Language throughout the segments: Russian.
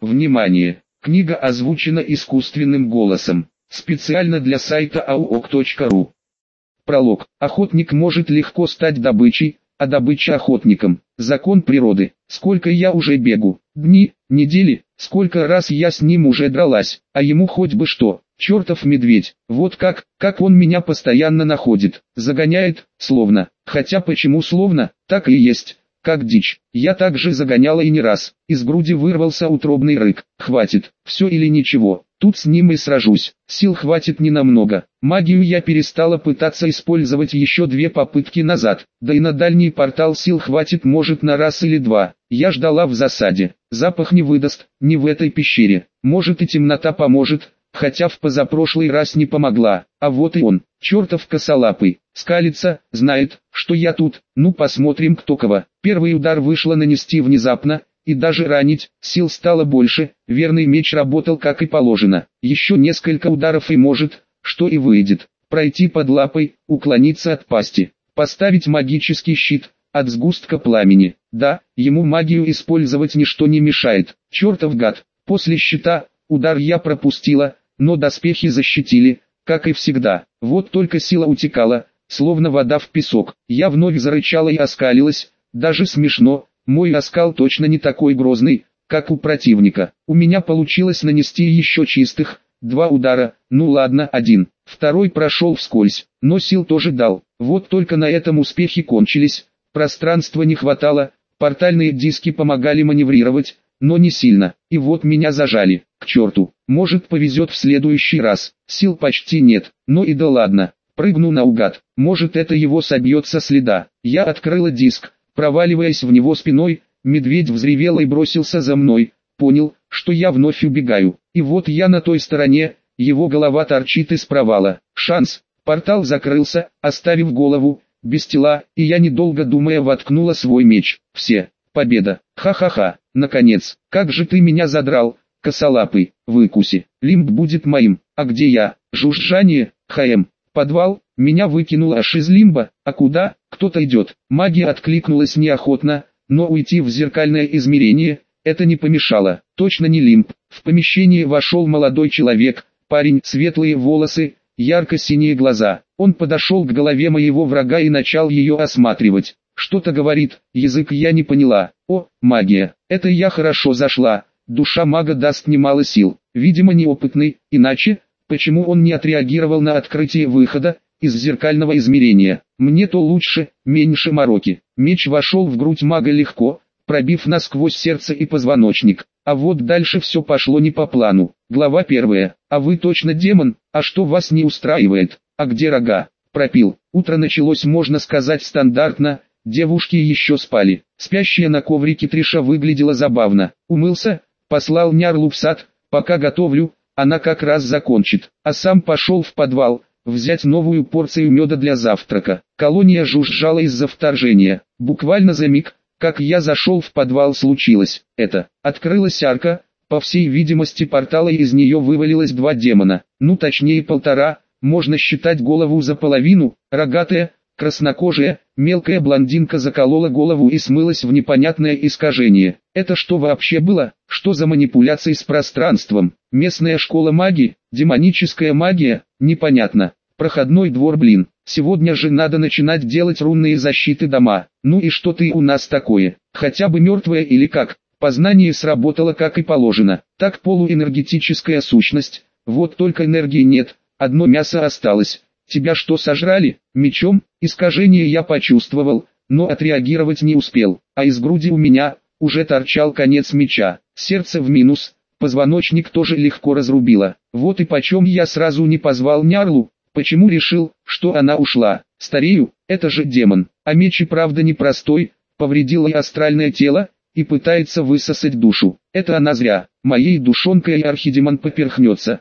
Внимание! Книга озвучена искусственным голосом. Специально для сайта auok.ru. Пролог. Охотник может легко стать добычей, а добыча охотником. Закон природы. Сколько я уже бегу. Дни, недели, сколько раз я с ним уже дралась, а ему хоть бы что. Чертов медведь. Вот как он меня постоянно находит. Загоняет, словно. Хотя почему словно, так и есть. Как дичь. Я также загоняла и не раз. Из груди вырвался утробный рык. Хватит. Все или ничего. Тут с ним и сражусь. Сил хватит ненамного. Магию я перестала пытаться использовать еще 2 попытки назад. Да и на дальний портал сил хватит может на раз или 2. Я ждала в засаде. Запах не выдаст, не в этой пещере. Может и темнота поможет. Хотя в позапрошлый раз не помогла, а вот и он, чертов косолапый, скалится, знает, что я тут, ну посмотрим кто кого. Первый удар вышло нанести внезапно, и даже ранить, сил стало больше, верный меч работал как и положено. Еще несколько ударов и может, что и выйдет, пройти под лапой, уклониться от пасти, поставить магический щит, от сгустка пламени. Да, ему магию использовать ничто не мешает, чертов гад, после щита, удар я пропустила, но доспехи защитили, как и всегда. Вот только сила утекала, словно вода в песок. Я вновь зарычала и оскалилась, даже смешно, мой оскал точно не такой грозный, как у противника. У меня получилось нанести еще чистых 2 удара, ну ладно 1, второй прошел вскользь, но сил тоже дал. Вот только на этом успехи кончились, пространства не хватало, портальные диски помогали маневрировать, но не сильно, и вот меня зажали. К черту, может повезет в следующий раз, сил почти нет, но и да ладно, прыгну наугад, может это его собьет со следа. Я открыла диск, проваливаясь в него спиной, медведь взревел и бросился за мной, понял, что я вновь убегаю, и вот я на той стороне, его голова торчит из провала. Шанс, портал закрылся, оставив голову, без тела, и я недолго думая воткнула свой меч. Все, победа, ха-ха-ха, наконец, как же ты меня задрал. Косолапый, выкуси, лимб будет моим, а где я? Жужжание, подвал, меня выкинуло аж из лимба, а куда? Кто-то идет. Магия откликнулась неохотно, но уйти в зеркальное измерение, это не помешало, точно не лимб. В помещение вошел молодой человек, парень, светлые волосы, ярко-синие глаза. Он подошел к голове моего врага и начал ее осматривать. Что-то говорит, язык я не поняла. О, магия, это я хорошо зашла. Душа мага даст немало сил, видимо неопытный, иначе, почему он не отреагировал на открытие выхода из зеркального измерения? Мне-то лучше, меньше мороки. Меч вошел в грудь мага легко, пробив насквозь сердце и позвоночник. А вот дальше все пошло не по плану. Глава 1. А вы точно демон? А что вас не устраивает? А где рога? Пропил. Утро началось, можно сказать, стандартно. Девушки еще спали. Спящая на коврике Триша выглядела забавно. Умылся, послал Нярлу в сад, пока готовлю, она как раз закончит, а сам пошел в подвал, взять новую порцию меда для завтрака. Колония жужжала из-за вторжения. Буквально за миг, как я зашел в подвал, случилось это. Открылась арка, по всей видимости портала, и из нее вывалилось 2 демона, ну точнее 1,5, можно считать голову за половину, рогатая, краснокожая, мелкая блондинка заколола голову и смылась в непонятное искажение. Это что вообще было? Что за манипуляции с пространством? Местная школа магии? Демоническая магия? Непонятно. Проходной двор, блин. Сегодня же надо начинать делать рунные защиты дома. Ну и что ты у нас такое? Хотя бы мертвая или как? Познание сработало как и положено. Так, полуэнергетическая сущность. Вот только энергии нет, одно мясо осталось. Тебя что, сожрали? Мечом? Искажение я почувствовал, но отреагировать не успел. А из груди у меня уже торчал конец меча. Сердце в минус, позвоночник тоже легко разрубило. Вот и почем я сразу не позвал Нярлу. Почему решил, что она ушла? Старею, это же демон. А меч и правда непростой, повредил и астральное тело, и пытается высосать душу. Это она зря. Моей душонкой и архидемон поперхнется.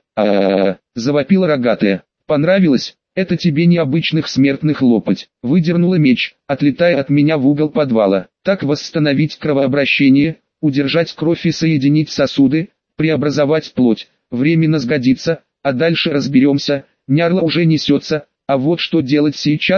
Завопила рогатая. Понравилось? Это тебе необычных смертных лопать. Выдернула меч, отлетая от меня в угол подвала. Так восстановить кровообращение, удержать кровь и соединить сосуды, преобразовать плоть. Временно сгодится, а дальше разберемся. Нярла уже несется, а вот что делать сейчас?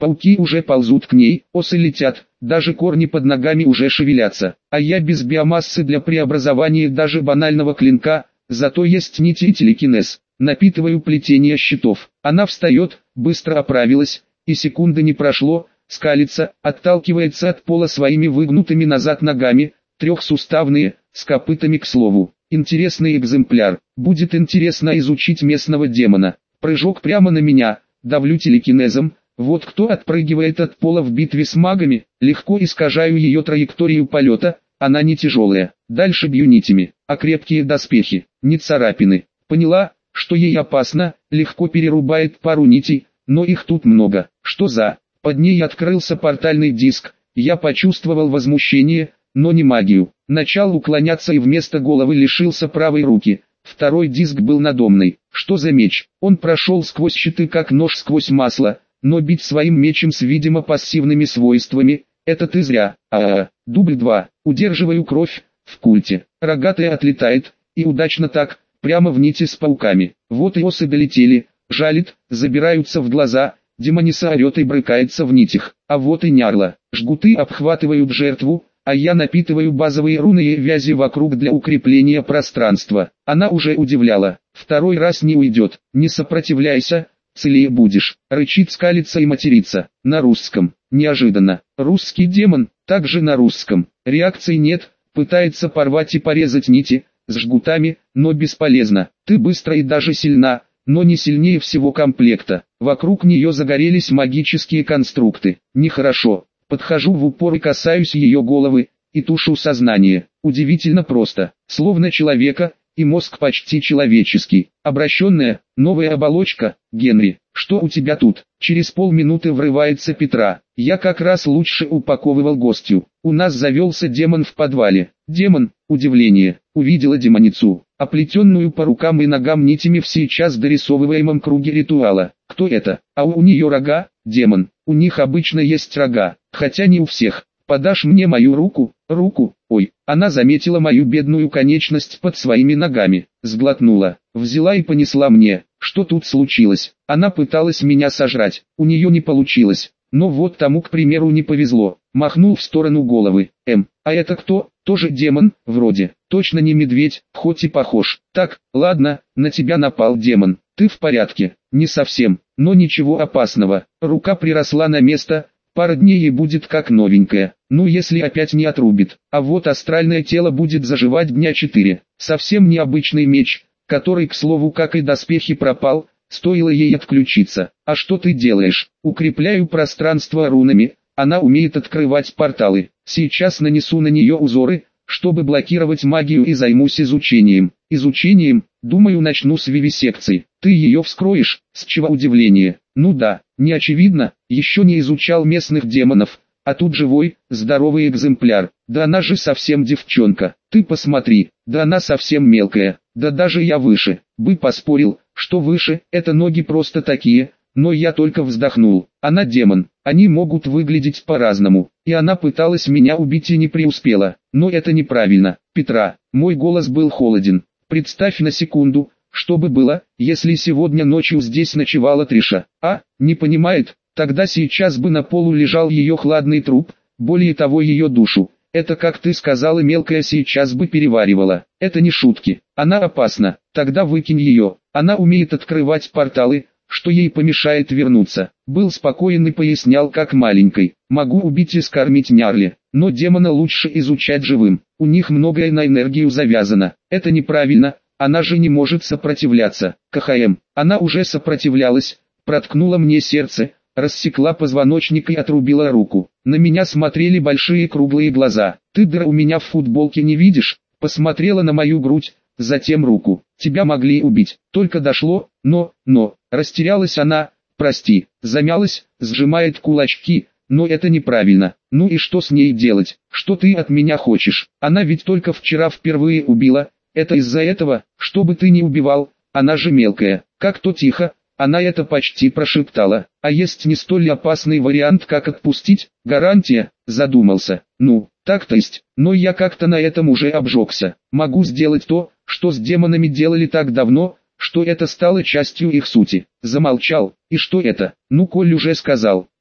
Пауки уже ползут к ней, осы летят, даже корни под ногами уже шевелятся. А я без биомассы для преобразования даже банального клинка, зато есть нити и телекинез. Напитываю плетение щитов. Она встает, быстро оправилась, и секунды не прошло, скалится, отталкивается от пола своими выгнутыми назад ногами, трехсуставные, с копытами к слову. Интересный экземпляр. Будет интересно изучить местного демона. Прыжок прямо на меня, давлю телекинезом. Вот кто отпрыгивает от пола в битве с магами, легко искажаю ее траекторию полета, она не тяжелая. Дальше бью нитями, а крепкие доспехи, не царапины. Поняла, что ей опасно, легко перерубает пару нитей, но их тут много. Что за? Под ней открылся портальный диск, я почувствовал возмущение, но не магию. Начал уклоняться и вместо головы лишился правой руки. Второй диск был надомный. Что за меч? Он прошел сквозь щиты как нож сквозь масло, но бить своим мечем с видимо пассивными свойствами, это ты зря. Дубль 2. Удерживаю кровь, в культе. Рогатая отлетает, и удачно так, прямо в нити с пауками. Вот и осы долетели, жалит, забираются в глаза, демониса орет и брыкается в нитях. А вот и нярла. Жгуты обхватывают жертву, а я напитываю базовые руны и вязи вокруг для укрепления пространства. Она уже удивляла. Второй раз не уйдет. Не сопротивляйся, целее будешь. Рычит, скалится и матерится. На русском. Неожиданно. Русский демон, также на русском. Реакции нет, пытается порвать и порезать нити, с жгутами, но бесполезно. Ты быстро и даже сильна, но не сильнее всего комплекта. Вокруг нее загорелись магические конструкты. Нехорошо. Подхожу в упор и касаюсь ее головы, и тушу сознание. Удивительно просто. Словно человека, и мозг почти человеческий. Обращенная, новая оболочка. Генри, что у тебя тут? Через полминуты врывается Петра. Я как раз лучше упаковывал гостью. У нас завелся демон в подвале. Демон, удивление, увидела демоницу, оплетенную по рукам и ногам нитями в сейчас дорисовываемом круге ритуала. Кто это? А у нее рога? Демон. У них обычно есть рога, хотя не у всех. Подашь мне мою руку? Руку? Ой, она заметила мою бедную конечность под своими ногами, сглотнула, взяла и понесла мне. Что тут случилось? Она пыталась меня сожрать, у нее не получилось. Но вот тому, к примеру, не повезло. Махнул в сторону головы. А это кто? Тоже демон, вроде. Точно не медведь, хоть и похож. Так, ладно, на тебя напал демон. Ты в порядке? Не совсем, но ничего опасного. Рука приросла на место, пара дней и будет как новенькая. Ну если опять не отрубит. А вот астральное тело будет заживать дня 4. Совсем необычный меч, который, к слову, как и доспехи, пропал. Стоило ей отключиться. А что ты делаешь? Укрепляю пространство рунами. Она умеет открывать порталы. Сейчас нанесу на нее узоры, чтобы блокировать магию, и займусь изучением. Изучением, думаю, начну с вивисекции. Ты ее вскроешь? С чего удивление? Ну да, не очевидно, еще не изучал местных демонов. А тут живой, здоровый экземпляр. Да она же совсем девчонка. Ты посмотри, да она совсем мелкая. Да даже я выше. Бы поспорил, что выше, это ноги просто такие. Но я только вздохнул. Она демон, они могут выглядеть по-разному. И она пыталась меня убить и не преуспела. Но это неправильно. Петра, мой голос был холоден. Представь на секунду, что бы было, если сегодня ночью здесь ночевала Триша. Не понимает? Тогда сейчас бы на полу лежал ее хладный труп, более того ее душу. Это, как ты сказала, мелкая сейчас бы переваривала. Это не шутки. Она опасна. Тогда выкинь ее. Она умеет открывать порталы, что ей помешает вернуться. Был спокоен и пояснял, как маленькой. Могу убить и скормить Нярли, но демона лучше изучать живым. У них многое на энергию завязано. Это неправильно. Она же не может сопротивляться. КХМ. Она уже сопротивлялась, проткнула мне сердце, рассекла позвоночник и отрубила руку. На меня смотрели большие круглые глаза. Ты дыр у меня в футболке не видишь? Посмотрела на мою грудь, затем руку. Тебя могли убить. Только дошло, но, растерялась она, прости, замялась, сжимает кулачки, но это неправильно. Ну и что с ней делать? Что ты от меня хочешь? Она ведь только вчера впервые убила. Это из-за этого, чтобы ты не убивал, она же мелкая. Как-то тихо, она это почти прошептала. А есть не столь опасный вариант, как отпустить? Гарантия? Задумался. Ну, так-то есть, но я как-то на этом уже обжегся. Могу сделать то, что с демонами делали так давно, что это стало частью их сути. Замолчал. И что это? Ну, коль уже сказал.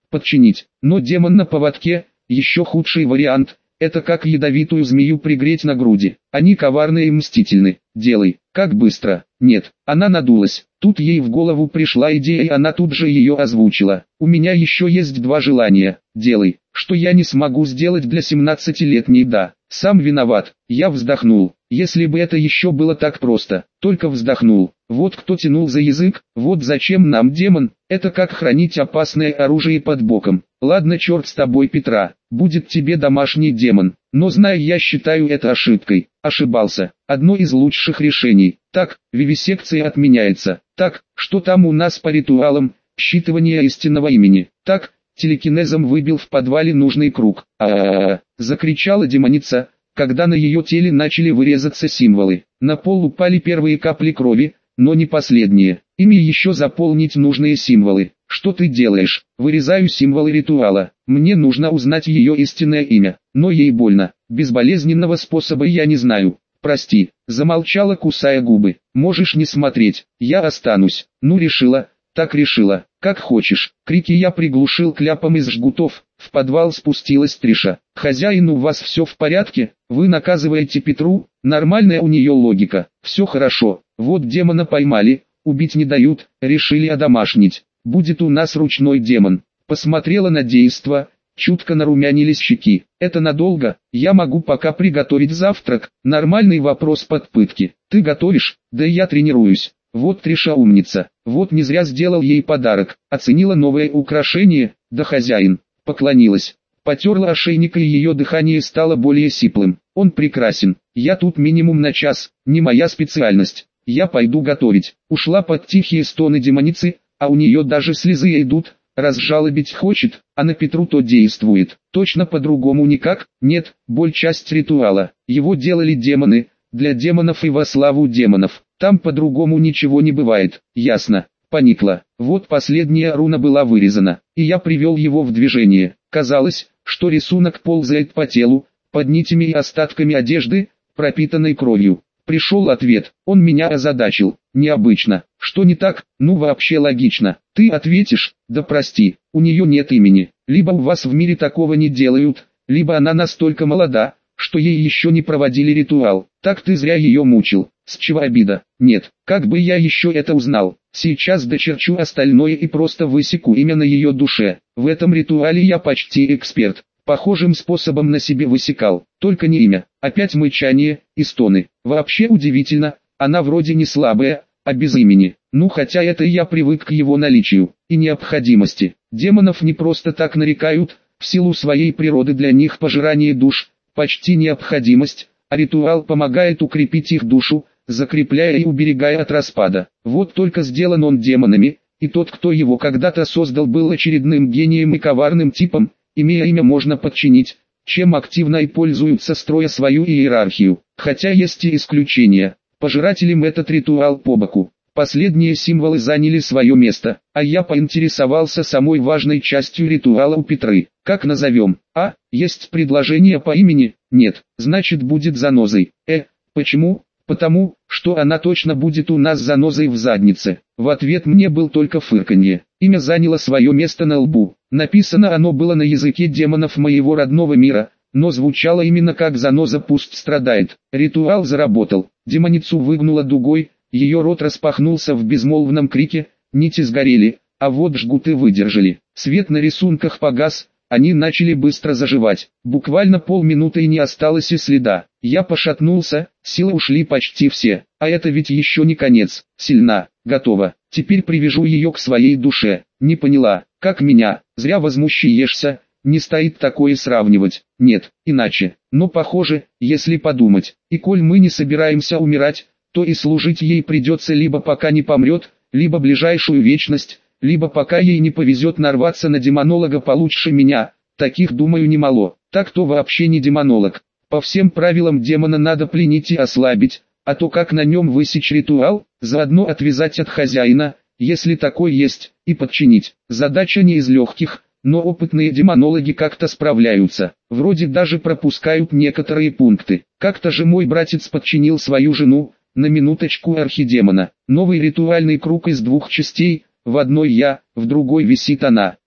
подчинить. Но демон на поводке – еще худший вариант. Это как ядовитую змею пригреть на груди. Они коварны и мстительны. Делай. Как быстро? Нет. Она надулась. Тут ей в голову пришла идея, и она тут же ее озвучила. У меня еще есть два желания. Делай. Что я не смогу сделать для 17-летней, да. Сам виноват. Я вздохнул. Если бы это еще было так просто. Только вздохнул. Вот кто тянул за язык. Вот зачем нам демон. Это как хранить опасное оружие под боком. Ладно, черт с тобой, Петра. Будет тебе домашний демон. Но знаю, я считаю это ошибкой. Ошибался. Одно из лучших решений. Так, вивисекция отменяется. Так, что там у нас по ритуалам? Считывание истинного имени. Так, телекинезом выбил в подвале нужный круг. Закричала демоница, когда на ее теле начали вырезаться символы. На пол упали первые капли крови, но не последние. Ими еще заполнить нужные символы. Что ты делаешь? Вырезаю символы ритуала. Мне нужно узнать ее истинное имя. Но ей больно. Безболезненного способа я не знаю. Прости. Замолчала, кусая губы. Можешь не смотреть. Я останусь. Ну решила. Так решила. Как хочешь. Крики я приглушил кляпом из жгутов. В подвал спустилась Триша. Хозяин, у вас все в порядке? Вы наказываете Петру? Нормальная у нее логика. Все хорошо. Вот демона поймали. Убить не дают. Решили одомашнить. Будет у нас ручной демон. Посмотрела на действо. Чутко нарумянились щеки. Это надолго? Я могу пока приготовить завтрак. Нормальный вопрос под пытки. Ты готовишь? Да я тренируюсь. Вот Триша умница. Вот не зря сделал ей подарок. Оценила новое украшение. Да хозяин. Поклонилась. Потерла ошейник, и ее дыхание стало более сиплым. Он прекрасен. Я тут минимум на час. Не моя специальность. Я пойду готовить. Ушла под тихие стоны демоницы, а у нее даже слезы идут. Разжалобить хочет, а на Петру то действует. Точно по-другому никак. Нет, боль часть ритуала. Его делали демоны. Для демонов и во славу демонов. Там по-другому ничего не бывает. Ясно. Поникла. Вот последняя руна была вырезана, и я привел его в движение. Казалось, что рисунок ползает по телу, под нитями и остатками одежды, пропитанной кровью. Пришел ответ. Он меня озадачил. Необычно. Что не так? Ну вообще логично. Ты ответишь? Да прости, у нее нет имени. Либо у вас в мире такого не делают, либо она настолько молода, что ей еще не проводили ритуал. Так ты зря ее мучил. С чего обида? Нет, как бы я еще это узнал. Сейчас дочерчу остальное и просто высеку имя на ее душе. В этом ритуале я почти эксперт. Похожим способом на себе высекал. Только не имя. Опять мычание и стоны. Вообще удивительно. Она вроде не слабая, а без имени. Ну хотя это я привык к его наличию и необходимости. Демонов не просто так нарекают. В силу своей природы для них пожирание душ почти необходимость, а ритуал помогает укрепить их душу, закрепляя и уберегая от распада. Вот только сделан он демонами, и тот, кто его когда-то создал, был очередным гением и коварным типом. Имея имя, можно подчинить, чем активно и пользуются, строя свою иерархию. Хотя есть и исключения. Пожирателям этот ритуал по боку. Последние символы заняли свое место, а я поинтересовался самой важной частью ритуала у Петры. Как назовем? Есть предложение по имени? Нет, значит будет занозой. Почему? Потому, что она точно будет у нас занозой в заднице. В ответ мне был только фырканье. Имя заняло свое место на лбу. Написано оно было на языке демонов моего родного мира, но звучало именно как «заноза пусть страдает». Ритуал заработал. Демоницу выгнуло дугой, ее рот распахнулся в безмолвном крике, нити сгорели, а вот жгуты выдержали. Свет на рисунках погас, они начали быстро заживать. Буквально полминуты и не осталось и следа. Я пошатнулся, силы ушли почти все. А это ведь еще не конец. Сильна, готова. Теперь привяжу ее к своей душе. Не поняла, как меня? Зря возмущаешься. Не стоит такое сравнивать. Нет, иначе. Но похоже, если подумать. И коль мы не собираемся умирать, то и служить ей придется либо пока не помрет, либо ближайшую вечность, либо пока ей не повезет нарваться на демонолога получше меня. Таких, думаю, немало. Так-то вообще не демонолог. По всем правилам демона надо пленить и ослабить, а то как на нем высечь ритуал, заодно отвязать от хозяина, если такой есть, и подчинить. Задача не из легких, но опытные демонологи как-то справляются. Вроде даже пропускают некоторые пункты. Как-то же мой братец подчинил свою жену, на минуточку, архидемона. Новый ритуальный круг из 2 частей, в одной я, в другой висит она.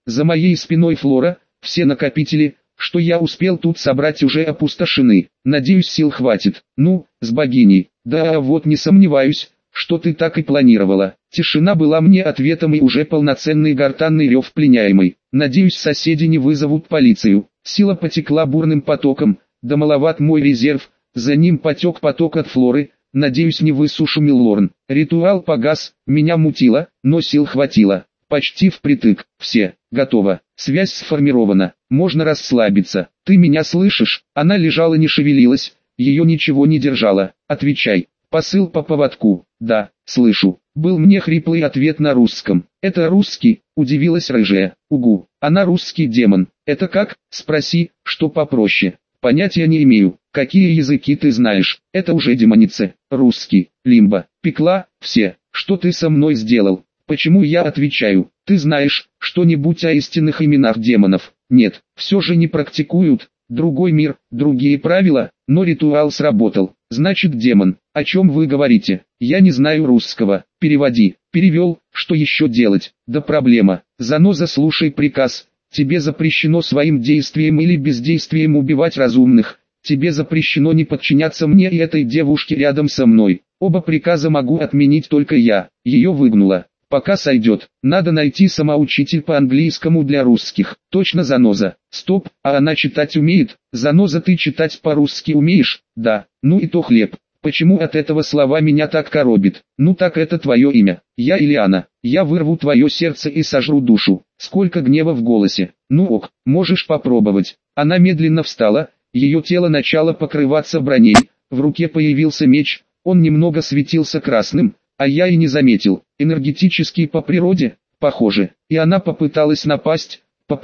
За моей спиной Флора, все накопители, что я успел тут собрать, уже опустошены. Надеюсь, сил хватит. Ну, с богиней. Да, вот не сомневаюсь, что ты так и планировала. Тишина была мне ответом и уже полноценный гортанный рев пленяемой. Надеюсь, соседи не вызовут полицию. Сила потекла бурным потоком, да маловат мой резерв, за ним потек поток от Флоры. Надеюсь, не высушу Миллорн. Ритуал погас, меня мутило, но сил хватило. Почти впритык. Все. Готово. Связь сформирована. Можно расслабиться. Ты меня слышишь? Она лежала, не шевелилась. Ее ничего не держало. Отвечай. Посыл по поводку. Да, слышу. Был мне хриплый ответ на русском. Это русский? Удивилась рыжая. Угу. Она русский демон. Это как? Спроси, что попроще. Понятия не имею. Какие языки ты знаешь? Это уже демоница. Русский. Лимба. Пекла. Все. Что ты со мной сделал? Почему я отвечаю? Ты знаешь что-нибудь о истинных именах демонов? Нет, все же не практикуют. Другой мир, другие правила, но ритуал сработал. Значит, демон. О чем вы говорите? Я не знаю русского. Переводи. Перевел. Что еще делать? Да проблема. Заноза, слушай приказ. Тебе запрещено своим действием или бездействием убивать разумных. Тебе запрещено не подчиняться мне и этой девушке рядом со мной. Оба приказа могу отменить только я. Ее выгнуло. Пока сойдет. Надо найти самоучитель по английскому для русских. Точно, заноза. Стоп, а она читать умеет? Заноза, ты читать по-русски умеешь? Да. Ну и то хлеб. Почему от этого слова меня так коробит? Ну так это твое имя. Я Ильяна. Я вырву твое сердце и сожру душу. Сколько гнева в голосе. Ну ок, можешь попробовать. Она медленно встала. Ее тело начало покрываться броней. В руке появился меч. Он немного светился красным. А я и не заметил. Энергетический по природе, похоже. И она попыталась напасть,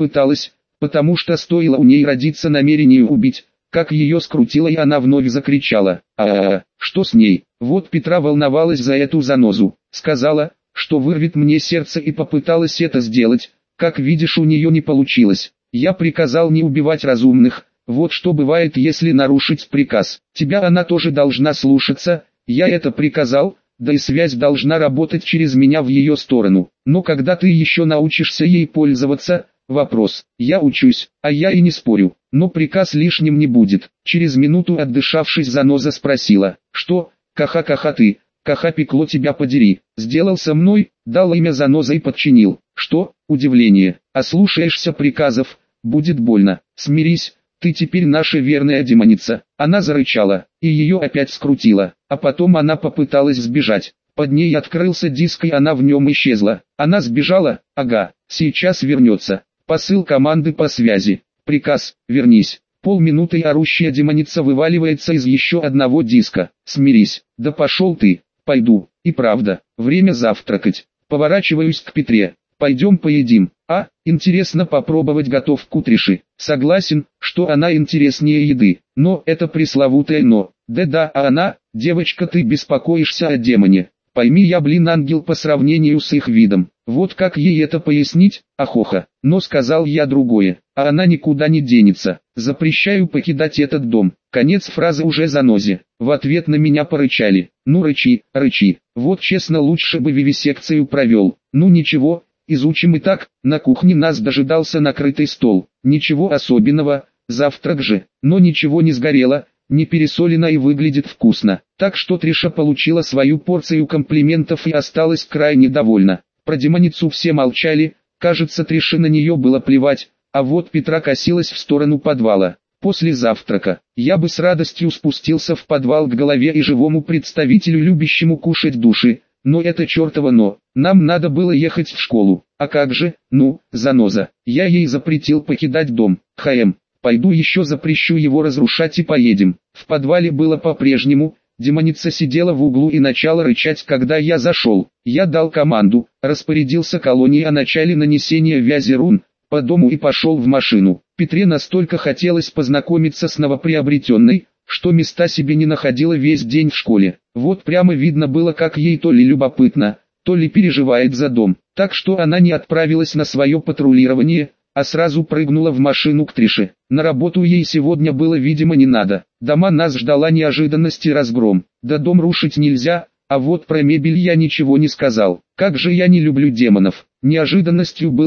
потому что стоило у ней родиться намерению убить, как ее скрутило, и она вновь закричала. Что с ней? Вот Петра волновалась за эту занозу. Сказала, что вырвет мне сердце, и попыталась это сделать. Как видишь, у нее не получилось. Я приказал не убивать разумных. Вот что бывает, если нарушить приказ. Тебя она тоже должна слушаться. Я это приказал. Да и связь должна работать через меня в ее сторону. Но когда ты еще научишься ей пользоваться? Вопрос. Я учусь, а я и не спорю. Но приказ лишним не будет. Через минуту, отдышавшись, заноза спросила. Что? Каха-каха ты? Каха, пекло тебя подери. Сделал со мной? Дал имя заноза и подчинил. Что? Удивление. А слушаешься приказов? Будет больно. Смирись. Ты теперь наша верная демоница. Она зарычала, и ее опять скрутило. А потом она попыталась сбежать. Под ней открылся диск, и она в нем исчезла. Она сбежала? Ага, сейчас вернется. Посыл команды по связи. Приказ: вернись. Полминуты, и орущая демоница вываливается из еще одного диска. Смирись. Да пошел ты. Пойду. И правда, время завтракать. Поворачиваюсь к Петре. Пойдем поедим. Интересно попробовать готовку Триши. Согласен, что она интереснее еды. Но это пресловутое но. Да, а она, девочка, ты беспокоишься о демоне. Пойми, я, ангел по сравнению с их видом. Вот как ей это пояснить? Ахоха. Но сказал я другое. А она никуда не денется. Запрещаю покидать этот дом. Конец фразы уже занозе. В ответ на меня порычали. Ну рычи. Вот честно, лучше бы вивисекцию провел. Ну ничего. Изучим и так. На кухне нас дожидался накрытый стол. Ничего особенного, завтрак же, но ничего не сгорело, не пересолено и выглядит вкусно. Так что Триша получила свою порцию комплиментов и осталась крайне довольна. Про демоницу все молчали, кажется, Трише на нее было плевать, а вот Петра косилась в сторону подвала. После завтрака я бы с радостью спустился в подвал к голове и живому представителю, любящему кушать души. Но это чертово но. Нам надо было ехать в школу. А как же? Ну, заноза. Я ей запретил покидать дом. Пойду еще запрещу его разрушать и поедем. В подвале было по-прежнему. Демоница сидела в углу и начала рычать, когда я зашел. Я дал команду, распорядился колонии о начале нанесения вязи рун по дому и пошел в машину. Петре настолько хотелось познакомиться с новоприобретенной, что места себе не находила весь день в школе. Вот прямо видно было, как ей то ли любопытно, то ли переживает за дом. Так что она не отправилась на свое патрулирование, а сразу прыгнула в машину к Трише. На работу ей сегодня было, видимо, не надо. Дома нас ждала неожиданность и разгром. Да дом рушить нельзя, а вот про мебель я ничего не сказал. Как же я не люблю демонов. Неожиданностью было,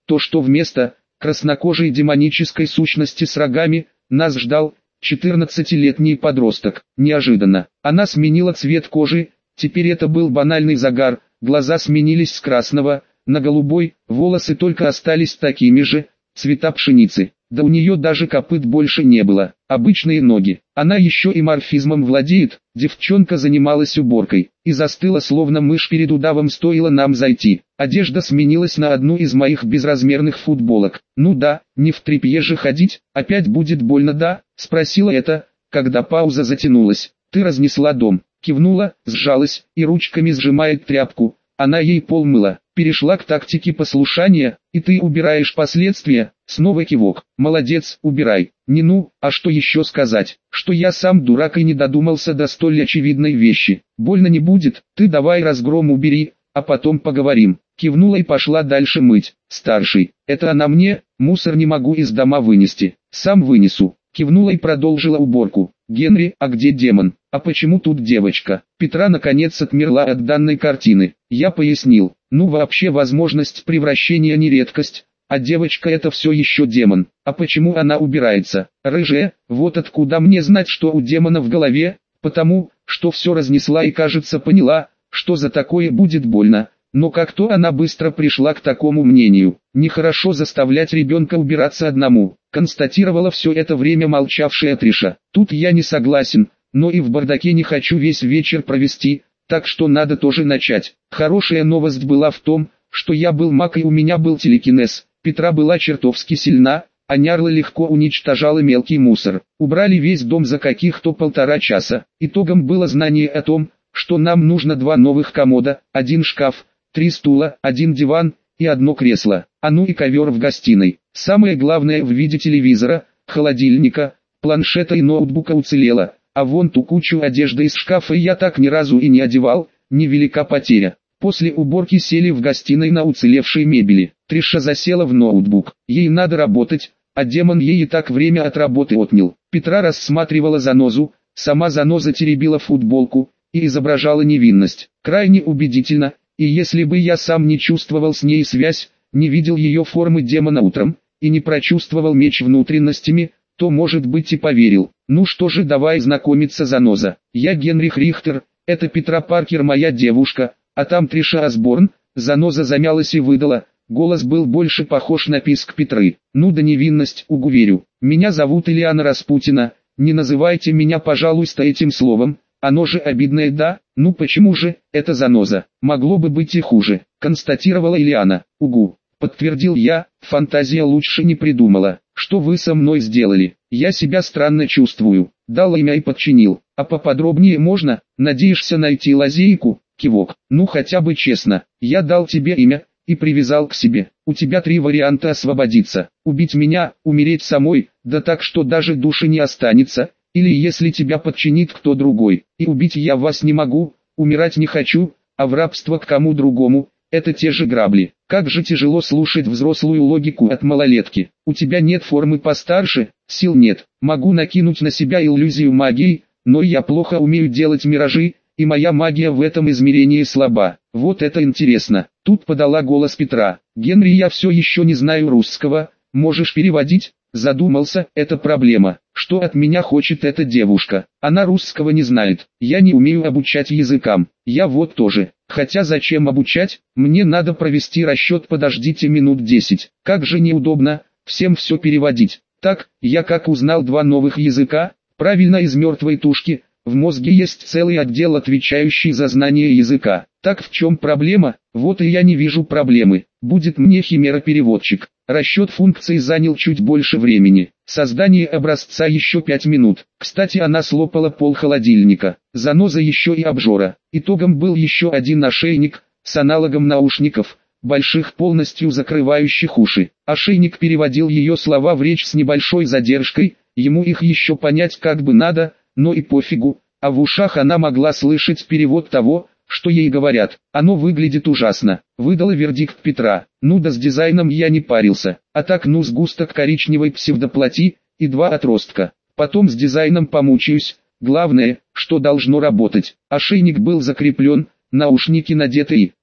то что вместо краснокожей демонической сущности с рогами нас ждал 14-летний подросток. Неожиданно она сменила цвет кожи, теперь это был банальный загар, глаза сменились с красного на голубой, волосы только остались такими же, цвета пшеницы. Да у нее даже копыт больше не было, обычные ноги. Она еще и морфизмом владеет. Девчонка занималась уборкой и застыла словно мышь перед удавом, стоило нам зайти. Одежда сменилась на одну из моих безразмерных футболок. Ну да, не в тряпье же ходить, опять будет больно, да? Спросила это, когда пауза затянулась. Ты разнесла дом, кивнула, сжалась и ручками сжимает тряпку. Она ей пол мыла, перешла к тактике послушания, и ты убираешь последствия. Снова кивок. Молодец, убирай. Не ну, а что еще сказать? Что я сам дурак и не додумался до столь очевидной вещи. Больно не будет, ты давай разгром убери, а потом поговорим. Кивнула и пошла дальше мыть. Старший, это она мне, мусор не могу из дома вынести. Сам вынесу. Кивнула и продолжила уборку. Генри, а где демон? А почему тут девочка? Петра наконец отмерла от данной картины. Я пояснил. Ну вообще возможность превращения не редкость. А девочка это все еще демон. А почему она убирается? Рыжая, вот откуда мне знать, что у демона в голове? Потому, что все разнесла и кажется поняла, что за такое будет больно. Но как-то она быстро пришла к такому мнению. Нехорошо заставлять ребенка убираться одному, констатировала все это время молчавшая Триша. Тут я не согласен, но и в бардаке не хочу весь вечер провести, так что надо тоже начать. Хорошая новость была в том, что я был маг и у меня был телекинез. Петра была чертовски сильна, а Нярла легко уничтожала мелкий мусор. Убрали весь дом за каких-то 1,5 часа. Итогом было знание о том, что нам нужно 2 новых комода, 1 шкаф, 3 стула, 1 диван и 1 кресло, а ну и ковер в гостиной. Самое главное в виде телевизора, холодильника, планшета и ноутбука уцелело, а вон ту кучу одежды из шкафа я так ни разу и не одевал, невелика потеря. После уборки сели в гостиной на уцелевшей мебели. Триша засела в ноутбук, ей надо работать, а демон ей и так время от работы отнял. Петра рассматривала занозу, сама заноза теребила футболку и изображала невинность. Крайне убедительно. И если бы я сам не чувствовал с ней связь, не видел ее формы демона утром, и не прочувствовал меч внутренностями, то может быть и поверил. Ну что же, давай знакомиться, заноза. Я Генрих Рихтер, это Петра Паркер, моя девушка, а там Триша Осборн. Заноза замялась и выдала, голос был больше похож на писк Петры. Ну да невинность, угу, верю. Меня зовут Ильяна Распутина, не называйте меня, пожалуйста, этим словом. Оно же обидное, да? Ну почему же, это заноза. Могло бы быть и хуже, констатировала Ильяна. Угу, подтвердил я, фантазия лучше не придумала. Что вы со мной сделали? Я себя странно чувствую. Дал имя и подчинил. А поподробнее можно? Надеешься найти лазейку? Кивок. Ну хотя бы честно. Я дал тебе имя и привязал к себе. У тебя 3 варианта освободиться. Убить меня, умереть самой, да так что даже души не останется. Или если тебя подчинит кто другой, и убить я вас не могу, умирать не хочу, а в рабство к кому другому, это те же грабли. Как же тяжело слушать взрослую логику от малолетки. У тебя нет формы постарше, сил нет, могу накинуть на себя иллюзию магии, но я плохо умею делать миражи, и моя магия в этом измерении слаба. Вот это интересно. Тут подала голос Петра. Генри, я все еще не знаю русского, можешь переводить? Задумался, это проблема. Что от меня хочет эта девушка? Она русского не знает. Я не умею обучать языкам. Я вот тоже. Хотя зачем обучать? Мне надо провести расчет, подождите минут 10. Как же неудобно, всем все переводить. Так, я как узнал 2 новых языка? Правильно, из мертвой тушки. В мозге есть целый отдел, отвечающий за знание языка. Так в чем проблема? Вот и я не вижу проблемы. Будет мне химера-переводчик. Расчет функций занял чуть больше времени. Создание образца еще 5 минут. Кстати, она слопала пол холодильника. Заноза еще и обжора. Итогом был еще 1 ошейник, с аналогом наушников, больших, полностью закрывающих уши. Ошейник переводил ее слова в речь с небольшой задержкой, ему их еще понять как бы надо, но и пофигу, а в ушах она могла слышать перевод того, что ей говорят. Оно выглядит ужасно, выдала вердикт Петра. Ну да с дизайном я не парился, а так ну сгусток коричневой псевдоплоти и 2 отростка. Потом с дизайном помучаюсь, главное, что должно работать. Ошейник был закреплен, наушники надеты и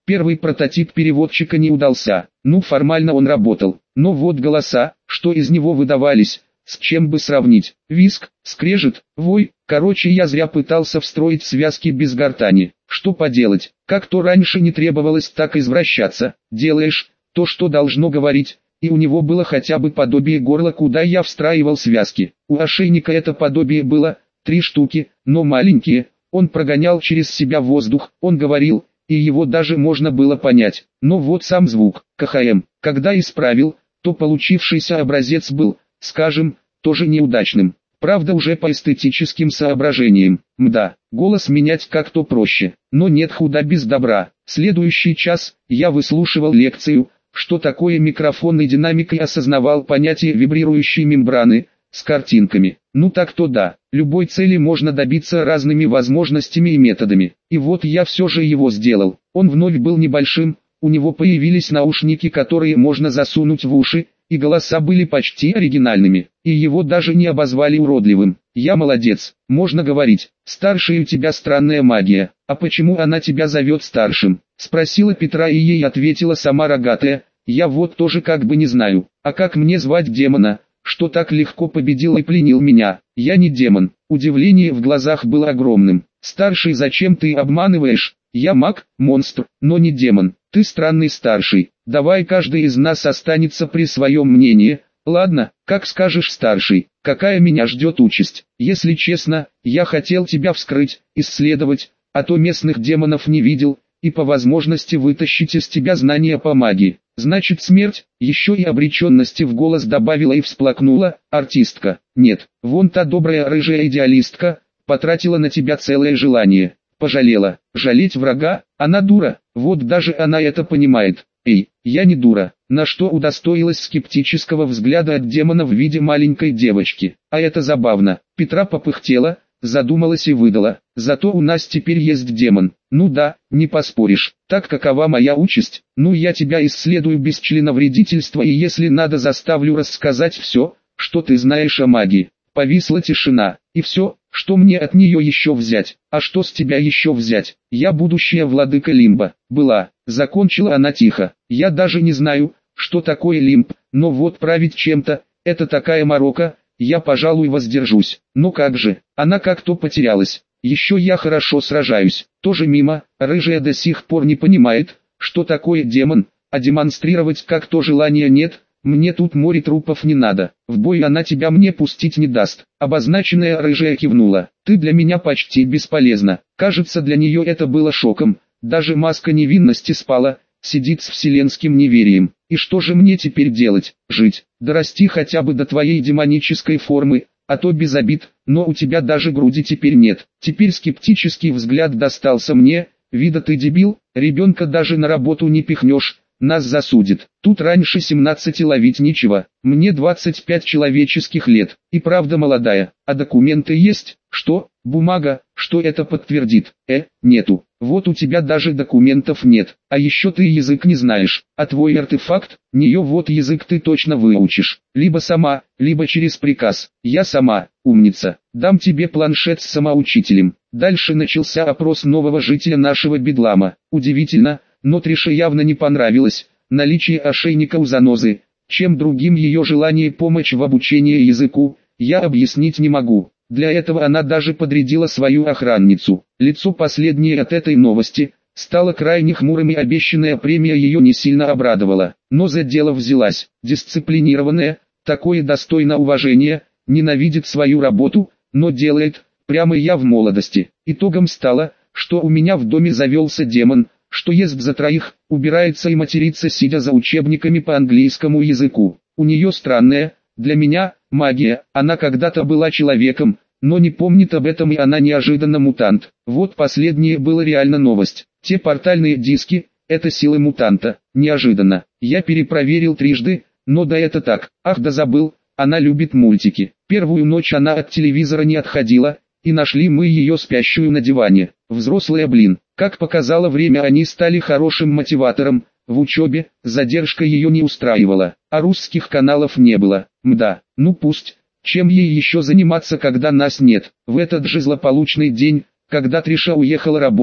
Первый прототип переводчика не удался. Ну, формально он работал. Но вот голоса, что из него выдавались, с чем бы сравнить? Визг, скрежет, вой. Короче, я зря пытался встроить связки без гортани. Что поделать, как то раньше не требовалось так извращаться. Делаешь то, что должно говорить, и у него было хотя бы подобие горла, куда я встраивал связки. У ошейника это подобие было, 3 штуки, но маленькие. Он прогонял через себя воздух, он говорил, и его даже можно было понять. Но вот сам звук, КХМ, когда исправил, то получившийся образец был, скажем, тоже неудачным. Правда, уже по эстетическим соображениям. Мда, голос менять как-то проще, но нет худа без добра. Следующий час я выслушивал лекцию, что такое микрофон и динамик, и осознавал понятие вибрирующей мембраны, с картинками. Ну так то да, любой цели можно добиться разными возможностями и методами. И вот я все же его сделал. Он вновь был небольшим, у него появились наушники, которые можно засунуть в уши, и голоса были почти оригинальными, и его даже не обозвали уродливым. Я молодец, можно говорить. Старший, у тебя странная магия. А почему она тебя зовет старшим? Спросила Петра, и ей ответила сама рогатая. Я вот тоже как бы не знаю. А как мне звать демона, что так легко победил и пленил меня? Я не демон. Удивление в глазах было огромным. Старший, зачем ты обманываешь? Я маг, монстр, но не демон. Ты странный старший. Давай каждый из нас останется при своем мнении. Ладно, как скажешь, старший. Какая меня ждет участь? Если честно, я хотел тебя вскрыть, исследовать, а то местных демонов не видел, и по возможности вытащить из тебя знания по магии. Значит, смерть, еще и обреченности в голос добавила и всплакнула, артистка. Нет, вон та добрая рыжая идеалистка, потратила на тебя целое желание. Пожалела. Жалеть врага, она дура, вот даже она это понимает. Эй, я не дура, на что удостоилась скептического взгляда от демона в виде маленькой девочки. А это забавно. Петра попыхтела, задумалась и выдала. Зато у нас теперь есть демон. Ну да, не поспоришь. Так какова моя участь? Ну я тебя исследую без членовредительства, и если надо заставлю рассказать все, что ты знаешь о магии. Повисла тишина. И все, что мне от нее еще взять? А что с тебя еще взять? Я будущая владыка Лимба. Была. Закончила она тихо. Я даже не знаю, что такое Лимб, но вот править чем-то, это такая морока, я пожалуй воздержусь. Но как же, она как-то потерялась. Еще я хорошо сражаюсь. Тоже мимо, рыжая до сих пор не понимает, что такое демон, а демонстрировать как-то желания нет. Мне тут море трупов не надо, в бой она тебя мне пустить не даст. Обозначенная рыжая кивнула. Ты для меня почти бесполезна. Кажется, для нее это было шоком. Даже маска невинности спала, сидит с вселенским неверием. И что же мне теперь делать? Жить, дорасти хотя бы до твоей демонической формы, а то без обид, но у тебя даже груди теперь нет. Теперь скептический взгляд достался мне. Вида ты дебил, ребенка даже на работу не пихнешь. Нас засудит. Тут раньше 17 ловить нечего, мне 25 человеческих лет, и правда молодая, а документы есть? Что? Бумага, что это подтвердит? Нету. Вот у тебя даже документов нет, а еще ты язык не знаешь, а твой артефакт, нее вот язык ты точно выучишь, либо сама, либо через приказ. Я сама, умница, дам тебе планшет с самоучителем. Дальше начался опрос нового жителя нашего бедлама. Удивительно, но Трише явно не понравилось наличие ошейника у занозы, чем другим ее желание помочь в обучении языку, я объяснить не могу. Для этого она даже подрядила свою охранницу. Лицо последнее от этой новости стало крайне хмурым, и обещанная премия ее не сильно обрадовала. Но за дело взялась, дисциплинированная, такое достойно уважения, ненавидит свою работу, но делает, прямо я в молодости. Итогом стало, что у меня в доме завелся демон, что ест за троих, убирается и матерится, сидя за учебниками по английскому языку. У нее странная, для меня, магия. Она когда-то была человеком, но не помнит об этом, и она неожиданно мутант. Вот последнее было реально новость. Те портальные диски, это силы мутанта. Неожиданно. Я перепроверил трижды, но да это так. Ах да забыл, она любит мультики. Первую ночь она от телевизора не отходила, и нашли мы ее спящую на диване. Взрослая, блин. Как показало время, они стали хорошим мотиватором. В учебе задержка ее не устраивала, а русских каналов не было. Мда, ну пусть. Чем ей еще заниматься, когда нас нет? В этот же злополучный день, когда Триша уехала работать,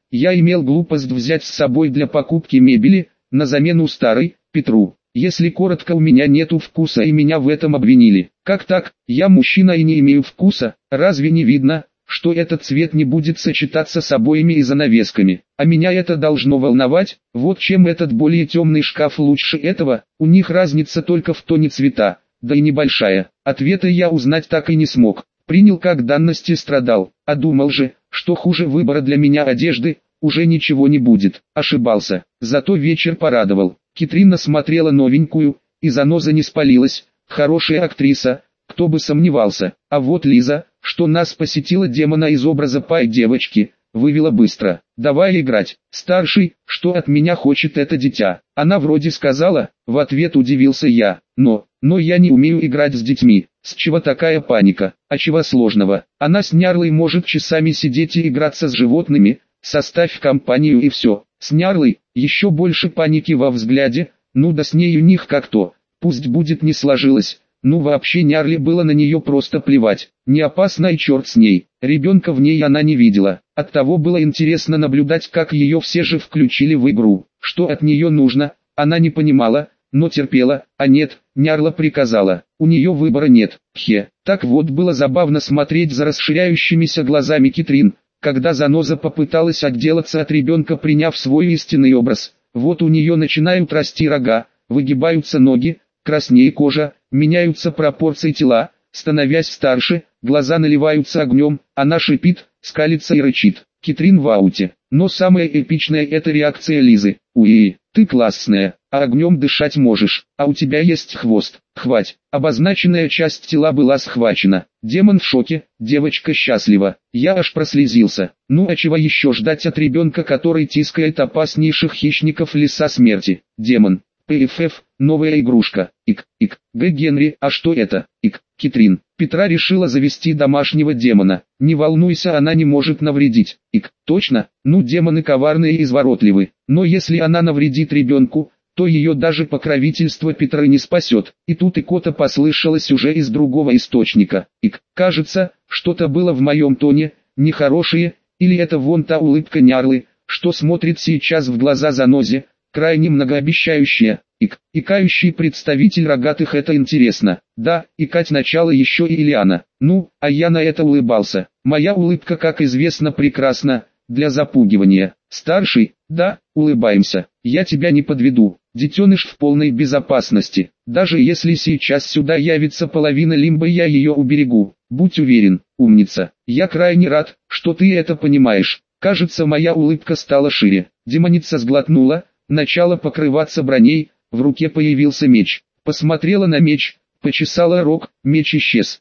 я имел глупость взять с собой для покупки мебели, на замену старой, Петру. Если коротко, у меня нету вкуса и меня в этом обвинили. Как так? Я мужчина и не имею вкуса, разве не видно, что этот цвет не будет сочетаться с обоями и занавесками? А меня это должно волновать? Вот чем этот более темный шкаф лучше этого, у них разница только в тоне цвета, да и небольшая. Ответа я узнать так и не смог. Принял как данность и страдал, а думал же, что хуже выбора для меня одежды, уже ничего не будет. Ошибался, зато вечер порадовал. Китрина смотрела новенькую, и заноза не спалилась, хорошая актриса, кто бы сомневался. А вот Лиза, что нас посетила демона из образа пай-девочки, вывела быстро. «Давай играть, старший, что от меня хочет это дитя?» Она вроде сказала, в ответ удивился я. Но я не умею играть с детьми. С чего такая паника? А чего сложного? Она с Нярлой может часами сидеть и играться с животными, составь компанию и все. С Нярлой, еще больше паники во взгляде, ну да с ней у них как-то, пусть будет не сложилось. Ну вообще Нярле было на нее просто плевать, не опасно и черт с ней, ребенка в ней она не видела, оттого было интересно наблюдать, как ее все же включили в игру, что от нее нужно, она не понимала, но терпела, а нет, Нярла приказала, у нее выбора нет, так вот было забавно смотреть за расширяющимися глазами Китрин, когда заноза попыталась отделаться от ребенка, приняв свой истинный образ, вот у нее начинают расти рога, выгибаются ноги, краснее кожа, меняются пропорции тела, становясь старше, глаза наливаются огнем, она шипит, скалится и рычит. Китрин в ауте. Но самое эпичное — это реакция Лизы. «Уи, ты классная, а огнем дышать можешь, а у тебя есть хвост, хвать». Обозначенная часть тела была схвачена. Демон в шоке, девочка счастлива. Я аж прослезился. Ну а чего еще ждать от ребенка, который тискает опаснейших хищников леса смерти? Демон. ПФФ, новая игрушка. Г. Генри, а что это? Китрин. Петра решила завести домашнего демона. Не волнуйся, она не может навредить. Точно? Ну демоны коварные и изворотливы. Но если она навредит ребенку, то ее даже покровительство Петры не спасет. И тут икота послышалась уже из другого источника. Кажется, что-то было в моем тоне, нехорошее, или это вон та улыбка Нярлы, что смотрит сейчас в глаза занозе, крайне многообещающая. Икающий представитель рогатых — это интересно. Да, икать начало еще и Ильяна. Ну, а я на это улыбался. Моя улыбка, как известно, прекрасна, для запугивания. Старший, да, улыбаемся. Я тебя не подведу. Детеныш в полной безопасности. Даже если сейчас сюда явится половина лимба, я ее уберегу. Будь уверен, умница. Я крайне рад, что ты это понимаешь. Кажется, моя улыбка стала шире. Демоница сглотнула, начала покрываться броней, в руке появился меч. Посмотрела на меч, почесала рог, меч исчез.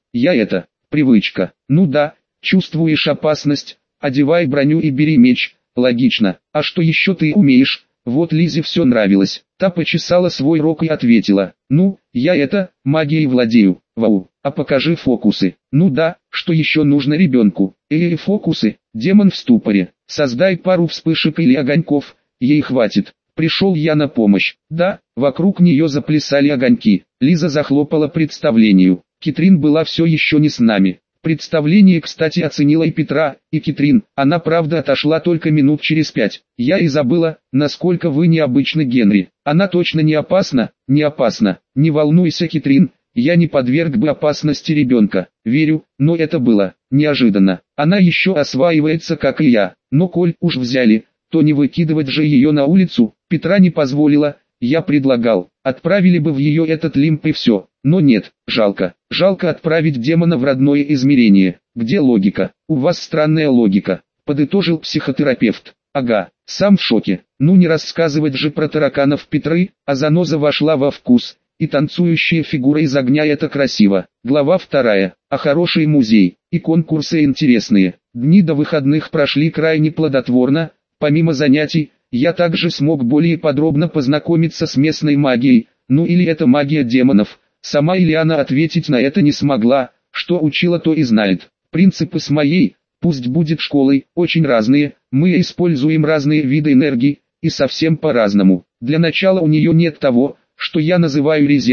Привычка. Ну да, чувствуешь опасность, одевай броню и бери меч, логично. А что еще ты умеешь? Вот Лизе все нравилось. Та почесала свой рог и ответила: ну, я магией владею. Вау, а покажи фокусы. Ну да, что еще нужно ребенку? Фокусы. Демон в ступоре. Создай пару вспышек или огоньков, ей хватит. Пришел я на помощь. Да, вокруг нее заплясали огоньки. Лиза захлопала представлению. Китрин была все еще не с нами. Представление, кстати, оценила и Петра, и Китрин. Она правда отошла только минут через 5. Я и забыла, насколько вы необычны, Генри. Она точно не опасна? Не опасна. Не волнуйся, Китрин, я не подверг бы опасности ребенка. Верю, но это было неожиданно. Она еще осваивается, как и я. Но коль уж взяли, то не выкидывать же ее на улицу. Петра не позволила, я предлагал, отправили бы в ее этот лимб и все. Но нет, жалко. Жалко отправить демона в родное измерение. Где логика? У вас странная логика, подытожил психотерапевт. Ага, сам в шоке. Ну не рассказывать же про тараканов Петры, а заноза вошла во вкус. И танцующая фигура из огня — это красиво. Глава 2. А хороший музей. И конкурсы интересные. Дни до выходных прошли крайне плодотворно. Помимо занятий, я также смог более подробно познакомиться с местной магией, ну или это магия демонов. Сама Ильяна ответить на это не смогла, что учила, то и знает. Принципы с моей, пусть будет школой, очень разные, мы используем разные виды энергии, и совсем по-разному. Для начала у нее нет того, что я называю резервом,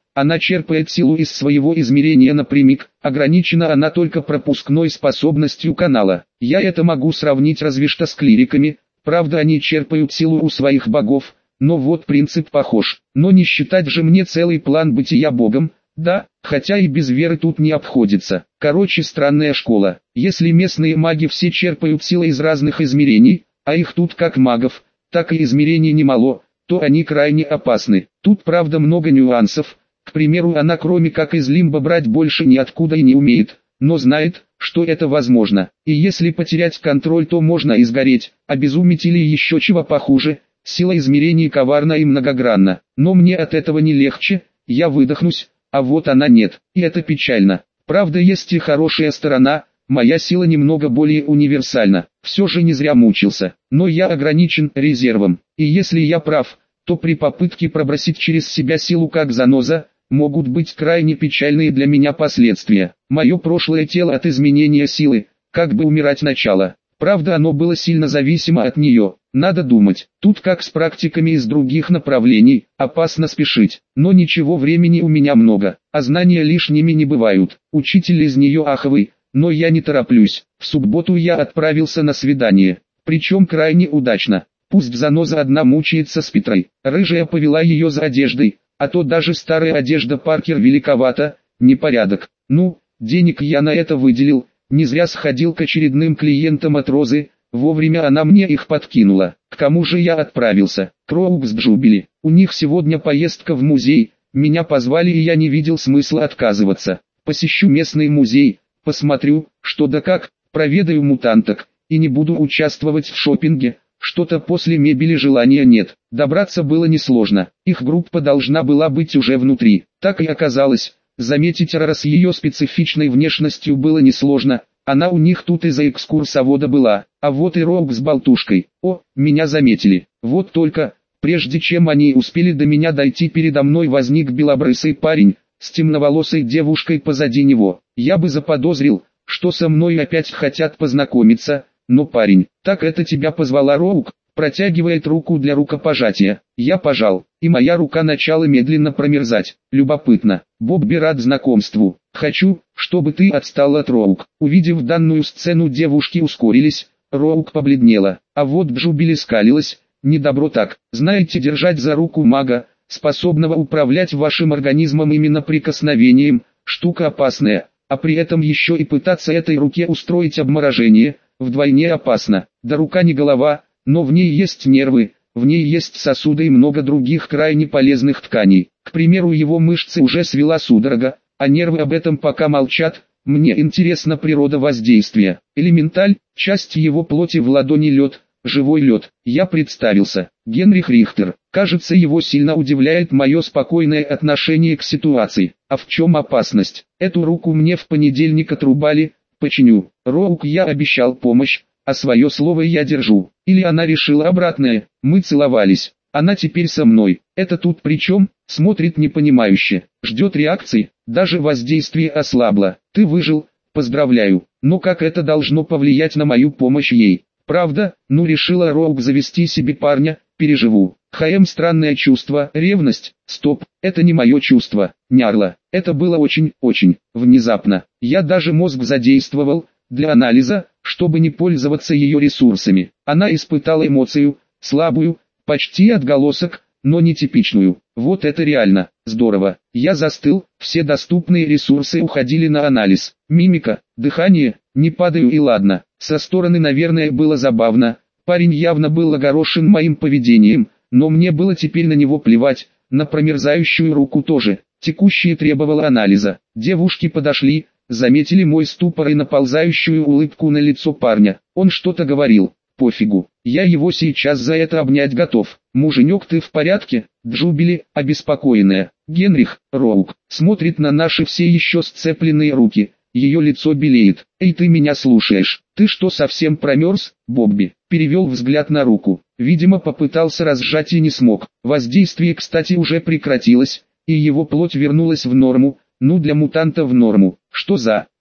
Она черпает силу из своего измерения напрямик, ограничена она только пропускной способностью канала. Я это могу сравнить разве что с клириками, правда они черпают силу у своих богов, но вот принцип похож. Но не считать же мне целый план бытия богом, да, хотя и без веры тут не обходится. Короче, странная школа. Если местные маги все черпают силы из разных измерений, а их тут как магов, так и измерений немало, то они крайне опасны. Тут правда много нюансов. К примеру, она кроме как из лимба брать больше ниоткуда и не умеет, но знает, что это возможно. И если потерять контроль, то можно и сгореть, обезуметь или еще чего похуже. Сила измерений коварна и многогранна. Но мне от этого не легче, я выдохнусь, а вот она нет, и это печально. Правда, есть и хорошая сторона. Моя сила немного более универсальна, все же не зря мучился, но я ограничен резервом, и если я прав, то при попытке пробросить через себя силу как заноза, могут быть крайне печальные для меня последствия. Мое прошлое тело от изменения силы, как бы умирать начало, правда оно было сильно зависимо от нее, надо думать, тут как с практиками из других направлений, опасно спешить, но ничего времени у меня много, а знания лишними не бывают, учитель из нее аховый. Но я не тороплюсь, в субботу я отправился на свидание, причем крайне удачно. Пусть заноза одна мучается с Петрой, рыжая повела ее за одеждой, а то даже старая одежда Паркер великовата, непорядок. Ну, денег я на это выделил, не зря сходил к очередным клиентам от Розы, вовремя она мне их подкинула. К кому же я отправился? К Роукс Джубили, у них сегодня поездка в музей, меня позвали и я не видел смысла отказываться. Посещу местный музей. Посмотрю, что да как, проведаю мутанток, и не буду участвовать в шопинге, что-то после мебели желания нет. Добраться было несложно, их группа должна была быть уже внутри, так и оказалось. Заметить Рара с ее специфичной внешностью было несложно, она у них тут из-за экскурсовода была, а вот и Роук с болтушкой. О, меня заметили, вот только, прежде чем они успели до меня дойти, передо мной возник белобрысый парень, с темноволосой девушкой позади него. Я бы заподозрил, что со мной опять хотят познакомиться, но парень, так это тебя позвала Роук, протягивает руку для рукопожатия. Я пожал, и моя рука начала медленно промерзать. Любопытно, Бобби рад знакомству. Хочу, чтобы ты отстал от Роук. Увидев данную сцену, девушки ускорились, Роук побледнела, а вот Джубили скалилась. Недобро так, знаете, держать за руку мага, способного управлять вашим организмом именно прикосновением, штука опасная, а при этом еще и пытаться этой руке устроить обморожение, вдвойне опасно. Да рука не голова, но в ней есть нервы, в ней есть сосуды и много других крайне полезных тканей. К примеру, его мышцы уже свела судорога, а нервы об этом пока молчат. Мне интересна природа воздействия. Элементаль, часть его плоти в ладони лед. Живой лед. Я представился. Генрих Рихтер. Кажется, его сильно удивляет мое спокойное отношение к ситуации. А в чем опасность? Эту руку мне в понедельник отрубали. Починю. Роук, я обещал помощь, а свое слово я держу. Или она решила обратное. Мы целовались. Она теперь со мной. Это тут при чем? Смотрит непонимающе. Ждет реакции. Даже воздействие ослабло. Ты выжил. Поздравляю. Но как это должно повлиять на мою помощь ей? Правда, ну решила Роук завести себе парня, переживу. Странное чувство, ревность, стоп, это не мое чувство, Нярла. Это было очень внезапно. Я даже мозг задействовал, для анализа, чтобы не пользоваться ее ресурсами. Она испытала эмоцию, слабую, почти отголосок, но нетипичную. Вот это реально, здорово. Я застыл, все доступные ресурсы уходили на анализ. Мимика, дыхание, не падаю и ладно. Со стороны, наверное, было забавно. Парень явно был огорошен моим поведением, но мне было теперь на него плевать, на промерзающую руку тоже. Текущее требовало анализа. Девушки подошли, заметили мой ступор и наползающую улыбку на лицо парня. Он что-то говорил. Пофигу, я его сейчас за это обнять готов. Муженек, ты в порядке? Джубили, обеспокоенная. Генрих, Роук, смотрит на наши все еще сцепленные руки. Ее лицо белеет. Эй, ты меня слушаешь? Ты что, совсем промерз? Бобби перевел взгляд на руку. Видимо, попытался разжать и не смог. Воздействие, кстати, уже прекратилось, и его плоть вернулась в норму. Ну, для мутанта в норму. Что за...